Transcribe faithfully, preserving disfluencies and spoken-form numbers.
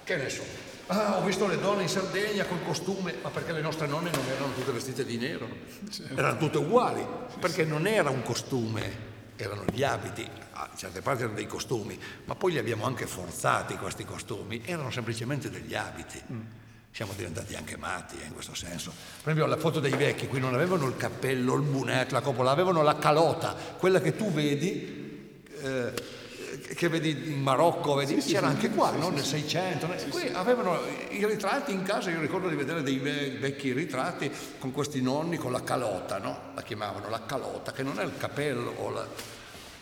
che ne so, ah, ho visto le donne in Sardegna col costume, ma perché le nostre nonne non erano tutte vestite di nero, certo. Erano tutte uguali, perché non era un costume, erano gli abiti, a certe parti erano dei costumi, ma poi li abbiamo anche forzati questi costumi, erano semplicemente degli abiti. Mm. Siamo diventati anche matti eh, in questo senso. Per esempio la foto dei vecchi, qui non avevano il cappello, il bonnet, la coppola, avevano la calota, quella che tu vedi, eh, che vedi in Marocco, vedi, sì, c'era sì, anche sì, qua, sì, no? Sì, nel Seicento. Sì, qui sì. Avevano i ritratti in casa, io ricordo di vedere dei vecchi ritratti con questi nonni con la calota, no? La chiamavano la calota, che non è il cappello o la...